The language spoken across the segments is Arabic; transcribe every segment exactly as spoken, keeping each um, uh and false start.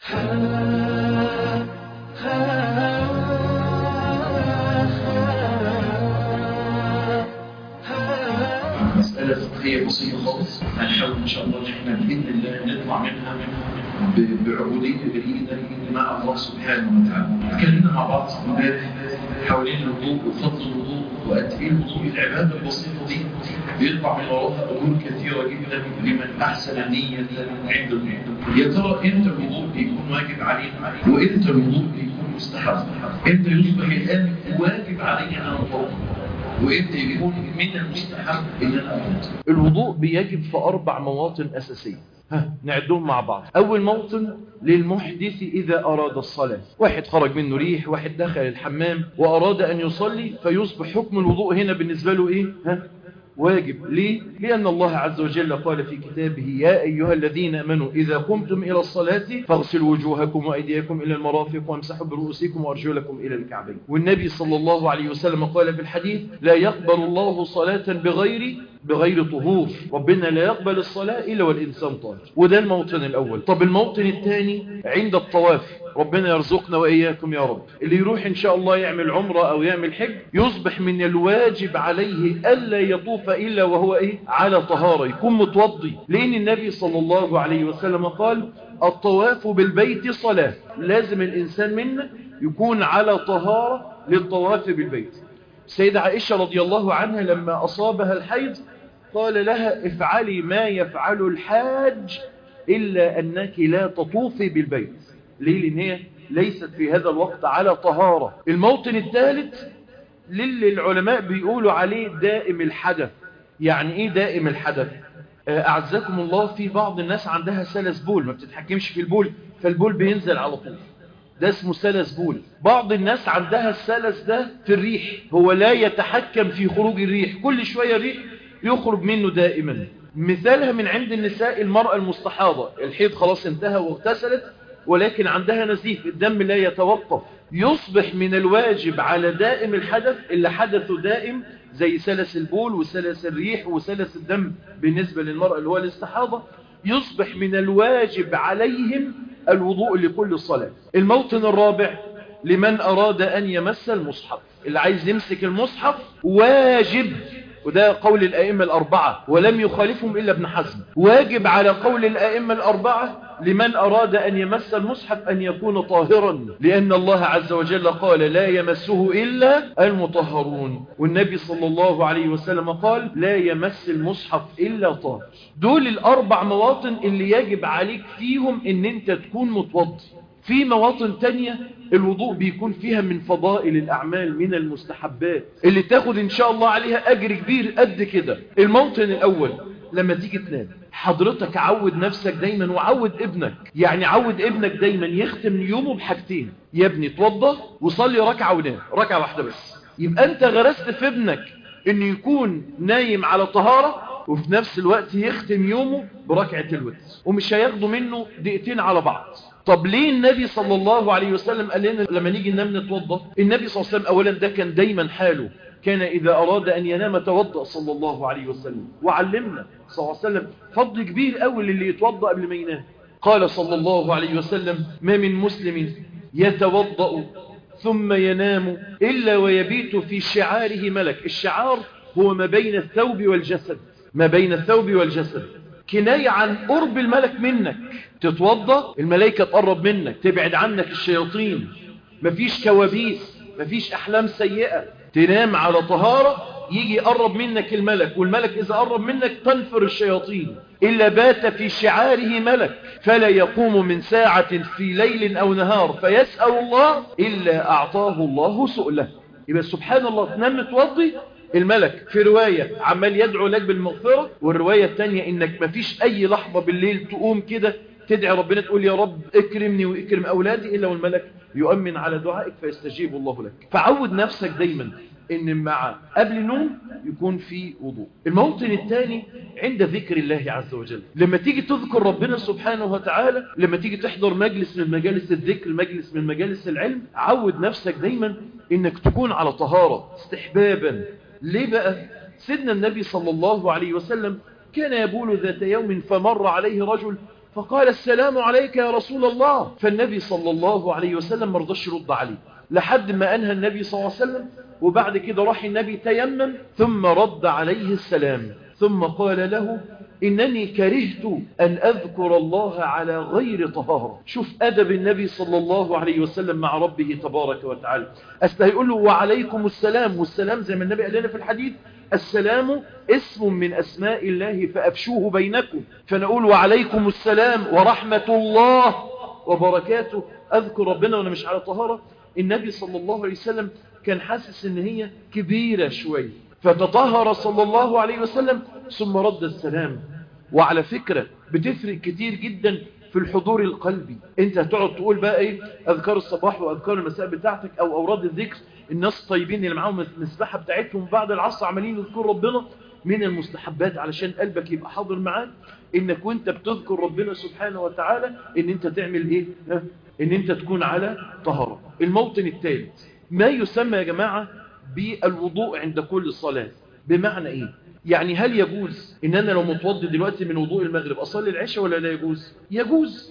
مسألة فقهية بسيطة خالص، هنحاول إن شاء الله إن إحنا بإذن الله نطلع منها بعبودية جديدة مع الله سبحانه وتعالى. اتكلمنا مع بعض امبارح حوالين الوضوء وفضل الوضوء وقد إيه الوضوء العبادة البسيطة دي بيطلع من وراها أمور كثيرة جدا لمن أحسن نية عند الوضوء. يا ترى إمتى الوضوء بيكون واجب علينا وإمتى الوضوء بيكون مستحب؟ إمتى يصبح الآن واجب علينا أن نتوضأ وإمتى يكون من المستحب إن أنا أتوضأ؟ الوضوء بيجب في أربع مواطن أساسية، ها نعدهم مع بعض. أول موطن للمحدث إذا أراد الصلاة، واحد خرج منه ريح، واحد دخل الحمام وأراد أن يصلي، فيصبح حكم الوضوء هنا بالنسبة له إيه؟ ها واجب. ليه؟ لأن الله عز وجل قال في كتابه: يا أيها الذين آمنوا إذا قمتم إلى الصلاة فاغسلوا وجوهكم وأيديكم إلى المرافق وامسحوا برؤوسكم وأرجلكم إلى الكعبين. والنبي صلى الله عليه وسلم قال في الحديث: لا يقبل الله صلاة بغير بغير طهور. ربنا لا يقبل الصلاة إلا والإنسان طاهر. وده الموطن الأول. طب الموطن الثاني عند الطواف، ربنا يرزقنا وإياكم يا رب. اللي يروح إن شاء الله يعمل عمرة أو يعمل حج يصبح من الواجب عليه ألا يطوف إلا وهو إيه؟ على طهارة، يكون متوضي. لأن النبي صلى الله عليه وسلم قال: الطواف بالبيت صلاة. لازم الإنسان منا يكون على طهارة للطواف بالبيت. سيدة عائشة رضي الله عنها لما أصابها الحيض قال لها: افعلي ما يفعل الحاج إلا أنك لا تطوفي بالبيت. ليه؟ لأن هي ليست في هذا الوقت على طهارة. الموطن الثالث للي العلماء بيقولوا عليه دائم الحدث. يعني إيه دائم الحدث؟ أعزكم الله، في بعض الناس عندها سلس بول، ما بتتحكمش في البول فالبول بينزل على طول، ده اسمه سلس بول. بعض الناس عندها السلس ده في الريح، هو لا يتحكم في خروج الريح، كل شوية ريح يخرج منه دائما. مثالها من عند النساء المرأة المستحاضة، الحيض خلاص انتهى واغتسلت ولكن عندها نزيف، الدم لا يتوقف. يصبح من الواجب على دائم الحدث اللي حدثه دائم زي سلس البول وسلس الريح وسلس الدم بالنسبة للمرأة اللي هو الاستحاضة، يصبح من الواجب عليهم الوضوء لكل صلاة. الموطن الرابع لمن أراد أن يمس المصحف، اللي عايز يمسك المصحف واجب، وده قول الأئمة الأربعة ولم يخالفهم إلا ابن حزم. واجب على قول الأئمة الأربعة لمن أراد أن يمس المصحف أن يكون طاهرا، لأن الله عز وجل قال: لا يمسه إلا المطهرون. والنبي صلى الله عليه وسلم قال: لا يمس المصحف إلا طاهر. دول الأربع مواطن اللي يجب عليك فيهم أن أنت تكون متوضي. في مواطن تانية الوضوء بيكون فيها من فضائل الأعمال، من المستحبات اللي تاخد إن شاء الله عليها أجر كبير قد كده. الموطن الأول لما تيجي تنام، حضرتك عود نفسك دايما وعود ابنك، يعني عود ابنك دايما يختم يومه بحاجتين: يا ابني توضى وصلي ركعة ونام، ركعة واحدة بس. يبقى أنت غرست في ابنك إنه يكون نايم على طهارة وفي نفس الوقت يختم يومه بركعة الوتر، ومش هياخدوا منه دقيقتين على بعض. طب ليه النبي صلى الله عليه وسلم قال لنا لما نيجي ننام نتوضى؟ النبي صلى الله عليه وسلم أولا ده كان دايما حاله، كان إذا أراد أن ينام توضأ صلى الله عليه وسلم، وعلمنا صلى الله عليه وسلم فضل كبير أول اللي يتوضأ قبل ما ينام. قال صلى الله عليه وسلم: ما من مسلم يتوضأ ثم ينام إلا ويبيت في شعاره ملك. الشعار هو ما بين الثوب والجسد، ما بين الثوب والجسد، كناية عن قرب الملك منك. تتوضأ الملائكة تقرب منك، تبعد عنك الشياطين، مفيش كوابيس، مفيش أحلام سيئة. تنام على طهارة يجي يقرب منك الملك، والملك إذا قرب منك تنفر الشياطين. إلا بات في شعاره ملك فلا يقوم من ساعة في ليل أو نهار فيسأل الله إلا أعطاه الله سؤله. يبقى سبحان الله تنام متوضي، الملك في رواية عمال يدعو لك بالمغفرة، والرواية التانية إنك مفيش أي لحظة بالليل تقوم كده تدعي ربنا تقول: يا رب اكرمني واكرم أولادي، إلا والملك يؤمن على دعائك فيستجيب الله لك. فعود نفسك دايما إن مع قبل النوم يكون في وضوء. الموطن الثاني عند ذكر الله عز وجل، لما تيجي تذكر ربنا سبحانه وتعالى، لما تيجي تحضر مجلس من مجالس الذكر، مجلس من مجالس العلم، عود نفسك دايما إنك تكون على طهارة استحبابا. ليه بقى؟ سيدنا النبي صلى الله عليه وسلم كان يبول ذات يوم فمر عليه رجل فقال السلام عليك يا رسول الله. فالنبي صلى الله عليه وسلم ما رضاش يرد عليه لحد ما أنهى النبي صلى الله عليه وسلم. وبعد كده راح النبي تيمم ثم رد عليه السلام ثم قال له إنني كرهت أن أذكر الله على غير طهارة. شوف أدب النبي صلى الله عليه وسلم مع ربه تبارك وتعالى. أستهيقول له وعليكم السلام، والسلام زي ما النبي قال لنا في الحديث السلام اسم من أسماء الله فأفشوه بينكم. فنقول وعليكم السلام ورحمة الله وبركاته، أذكر ربنا وأنا مش على طهارة. النبي صلى الله عليه وسلم كان حاسس إن هي كبيرة شوي، فتطهر صلى الله عليه وسلم ثم رد السلام. وعلى فكرة بتفرق كتير جدا في الحضور القلبي. انت هتقعد تقول بقى ايه اذكار الصباح واذكار المساء بتاعتك او اوراد الذكر. الناس الطيبين اللي معاهم المسبحة بتاعتهم بعد العصر عمالين يذكروا ربنا، من المستحبات علشان قلبك يبقى حاضر معاك انك وانت بتذكر ربنا سبحانه وتعالى ان انت تعمل ايه؟ ان انت تكون على طهارة. الموطن الثالث ما يسمى يا جماعة بالوضوء عند كل صلاة. بمعنى ايه؟ يعني هل يجوز ان انا لو متوضي دلوقتي من وضوء المغرب اصلي العشاء ولا لا يجوز؟ يجوز،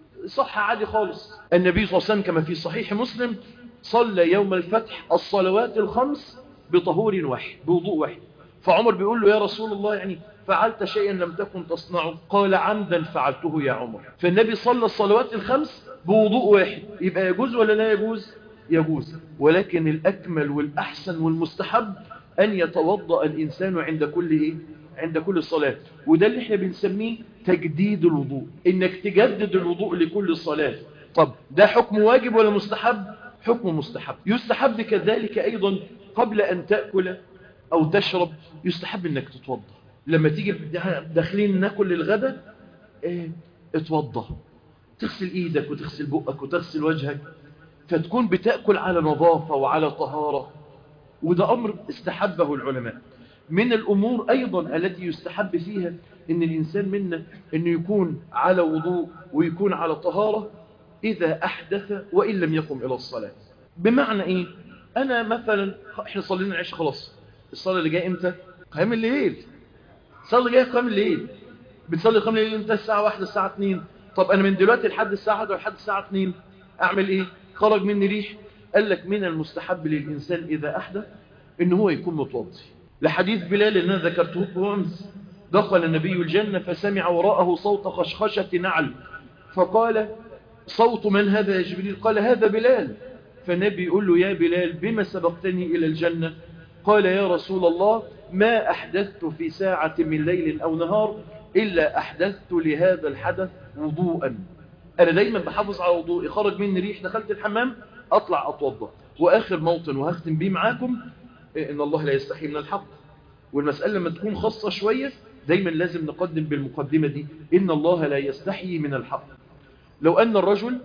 صح عادي خالص. النبي صلى الله عليه وسلم كما في صحيح مسلم صلى يوم الفتح الصلوات الخمس بطهور واحد، بوضوء واحد. فعمر بيقول له يا رسول الله يعني فعلت شيئا لم تكن تصنعه؟ قال عمدا فعلته يا عمر. فالنبي صلى الصلوات الخمس بوضوء واحد، يبقى يجوز ولا لا يجوز؟ يجوز. ولكن الأكمل والأحسن والمستحب أن يتوضأ الإنسان عند كل إيه؟ عند كل صلاة. وده اللي احنا بنسميه تجديد الوضوء، إنك تجدد الوضوء لكل صلاة. طب ده حكم واجب ولا مستحب؟ حكم مستحب. يستحب كذلك أيضا قبل أن تأكل أو تشرب يستحب إنك تتوضأ. لما تيجي داخلين ناكل للغداء اه اتوضأ، تغسل إيدك وتغسل بقك وتغسل وجهك، فتكون بتأكل على نظافة وعلى طهارة. وده أمر استحبه العلماء. من الأمور أيضا التي يستحب فيها إن الإنسان منا إنه يكون على وضوء ويكون على طهارة إذا أحدث وإن لم يقم إلى الصلاة. بمعنى إيه؟ أنا مثلا إحنا صلينا العشاء خلاص، الصلاة اللي جاية إمتى؟ قيام الليل. الصلاة اللي جاية قيام الليل. بتصلي قيام الليل إمتى؟ الساعة واحدة الساعة اتنين. طب أنا من دلوقتي لحد الساعة واحدة ولحد الساعة اتنين أعمل إيه؟ خرج مني ريح. قال لك من المستحب للإنسان إذا أحدث إن هو يكون متوضي، لحديث بلال اللي أنا ذكرته أمس. دخل النبي الجنة فسمع وراءه صوت خشخشة نعل، فقال صوت من هذا يا جبريل؟ قال هذا بلال. فالنبي يقول له يا بلال بما سبقتني إلى الجنة؟ قال يا رسول الله ما أحدثت في ساعة من ليل أو نهار إلا أحدثت لهذا الحدث وضوءا. أنا دايما بحافظ على وضوئي، خرج مني ريح دخلت الحمام أطلع أتوضأ. وآخر موطن وهختم بيه معاكم، إن الله لا يستحي من الحق. والمسألة لما تكون خاصة شوية دايما لازم نقدم بالمقدمة دي، إن الله لا يستحي من الحق. لو أن الرجل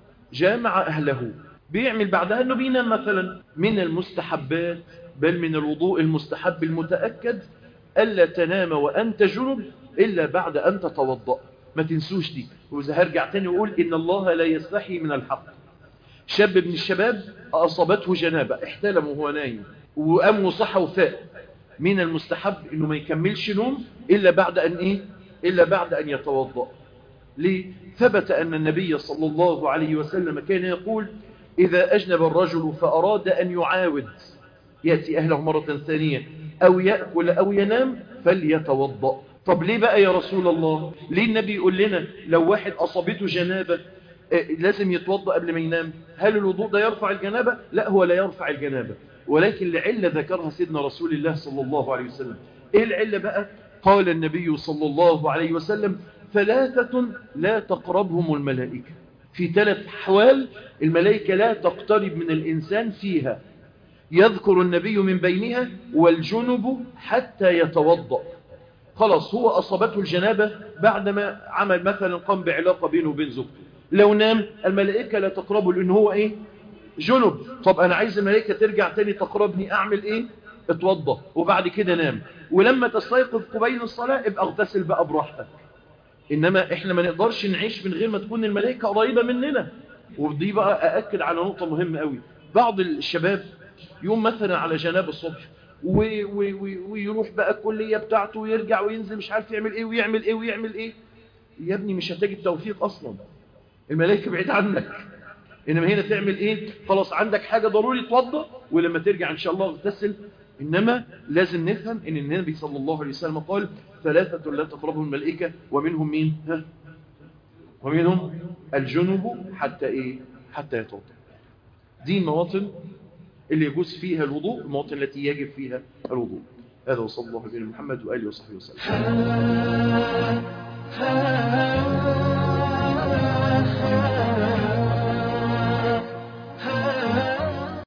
جامع أهله بيعمل بعدها أنه بينام مثلا، من المستحبات بل من الوضوء المستحب المتأكد ألا تنام وأنت جنب إلا بعد أن تتوضأ. ما تنسوش دي. وإذا هرجع تاني وأقول إن الله لا يستحي من الحق. شاب من الشباب أصابته جنابة، احتلم وهو نايم وقام وصحى وفاق، من المستحب إنه ما يكملش نوم إلا بعد أن إيه؟ إلا بعد أن يتوضأ. ليه؟ ثبت أن النبي صلى الله عليه وسلم كان يقول إذا أجنب الرجل فأراد أن يعاود يأتي أهله مرة ثانية أو يأكل أو ينام فليتوضأ. طب ليه بقى يا رسول الله؟ ليه النبي يقول لنا لو واحد أصابته جنابة لازم يتوضأ قبل ما ينام؟ هل الوضوء ده يرفع الجنابة؟ لا، هو لا يرفع الجنابة، ولكن لعلة ذكرها سيدنا رسول الله صلى الله عليه وسلم. إيه العلة بقى؟ قال النبي صلى الله عليه وسلم ثلاثة لا تقربهم الملائكة. في ثلاث أحوال الملائكة لا تقترب من الإنسان فيها، يذكر النبي من بينها والجنب حتى يتوضأ. خلاص هو أصابته الجنابة بعدما عمل مثلا قام بعلاقة بينه وبين زوجته، لو نام الملائكة لا تقربه لأنه هو إيه؟ جنب. طب أنا عايز الملائكة ترجع تاني تقربني، أعمل إيه؟ اتوضأ وبعد كده نام، ولما تستيقظ قبيل الصلاة ابقى اغتسل بقى براحتك. إنما إحنا ما نقدرش نعيش من غير ما تكون الملائكة قريبة مننا. ودي بقى أأكد على نقطة مهمة قوي. بعض الشباب يوم مثلا على جناب الصبح وي وي وي ويروح بقى الكلية بتاعته ويرجع وينزل مش عارف يعمل إيه ويعمل إيه ويعمل إيه. يا ابني مش هتجد توفيق أصلا، الملائكة بعيد عنك. إنما هنا تعمل إيه؟ خلاص عندك حاجة ضروري توضأ، ولما ترجع إن شاء الله اغتسل. إنما لازم نفهم إن النبي صلى الله عليه وسلم قال ثلاثة لا تقربهم الملائكة، ومنهم مين؟ ها؟ ومنهم الجنب حتى إيه؟ حتى يتوضأ. دي المواطن اللي يجوز فيها الوضوء، المواطن التي يجب فيها الوضوء. هذا وصلى الله على محمد وآله وصحبه وسلم.